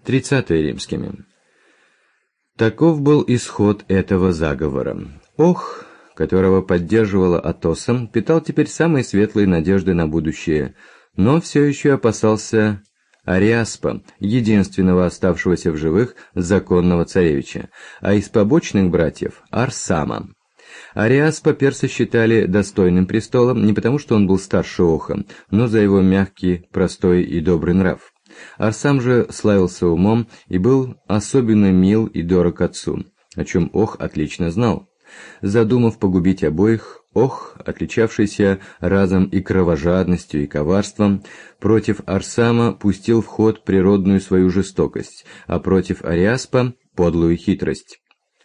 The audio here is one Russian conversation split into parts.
30 римскими. Таков был исход этого заговора. Ох, которого поддерживала Атоса, питал теперь самые светлые надежды на будущее, но все еще опасался Ариаспа, единственного оставшегося в живых законного царевича, а из побочных братьев – Арсама. Ариаспа персы считали достойным престолом не потому, что он был старше Оха, но за его мягкий, простой и добрый нрав. Арсам же славился умом и был особенно мил и дорог отцу, о чем Ох отлично знал. Задумав погубить обоих, Ох, отличавшийся разом и кровожадностью, и коварством, против Арсама пустил в ход природную свою жестокость, а против Ариаспа – подлую хитрость.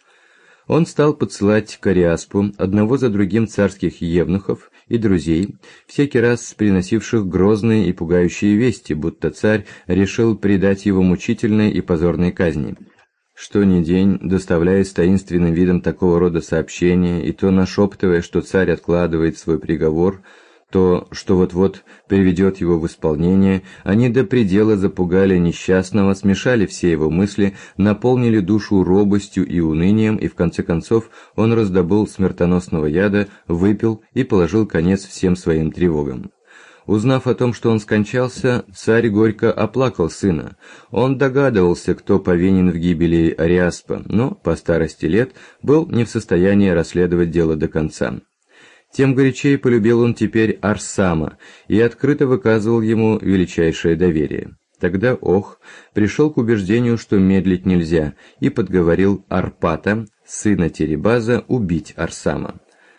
Он стал подсылать к Ариаспу одного за другим царских евнухов и друзей, всякий раз приносивших грозные и пугающие вести, будто царь решил предать его мучительной и позорной казни. Что ни день, доставляя с таинственным видом такого рода сообщения, и то нашептывая, что царь откладывает свой приговор, то, что вот-вот приведет его в исполнение, они до предела запугали несчастного, смешали все его мысли, наполнили душу робостью и унынием, и в конце концов он раздобыл смертоносного яда, выпил и положил конец всем своим тревогам. Узнав о том, что он скончался, царь горько оплакал сына. Он догадывался, кто повинен в гибели Ариаспа, но по старости лет был не в состоянии расследовать дело до конца. Тем горячее полюбил он теперь Арсама и открыто выказывал ему величайшее доверие. Тогда Ох пришел к убеждению, что медлить нельзя, и подговорил Арпата, сына Теребаза, убить Арсама.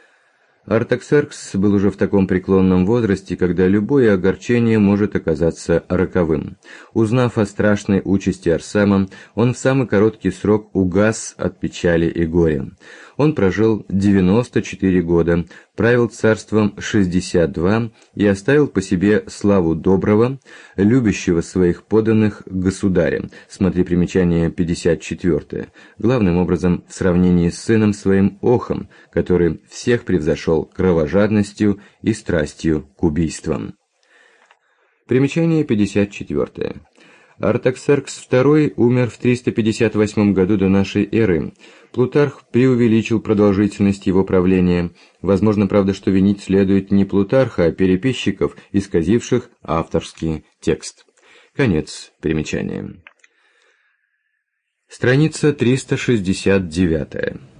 Артаксеркс был уже в таком преклонном возрасте, когда любое огорчение может оказаться роковым. Узнав о страшной участи Арсама, он в самый короткий срок угас от печали и горя. Он прожил 94 года, правил царством 62 и оставил по себе славу доброго, любящего своих подданных государя. Смотри примечание 54. Главным образом в сравнении с сыном своим Охом, который всех превзошел кровожадностью и страстью к убийствам. Примечание 54. Артаксеркс II умер в 358 году до нашей эры. Плутарх преувеличил продолжительность его правления. Возможно, правда, что винить следует не Плутарха, а переписчиков, исказивших авторский текст. Конец примечания. Страница 369.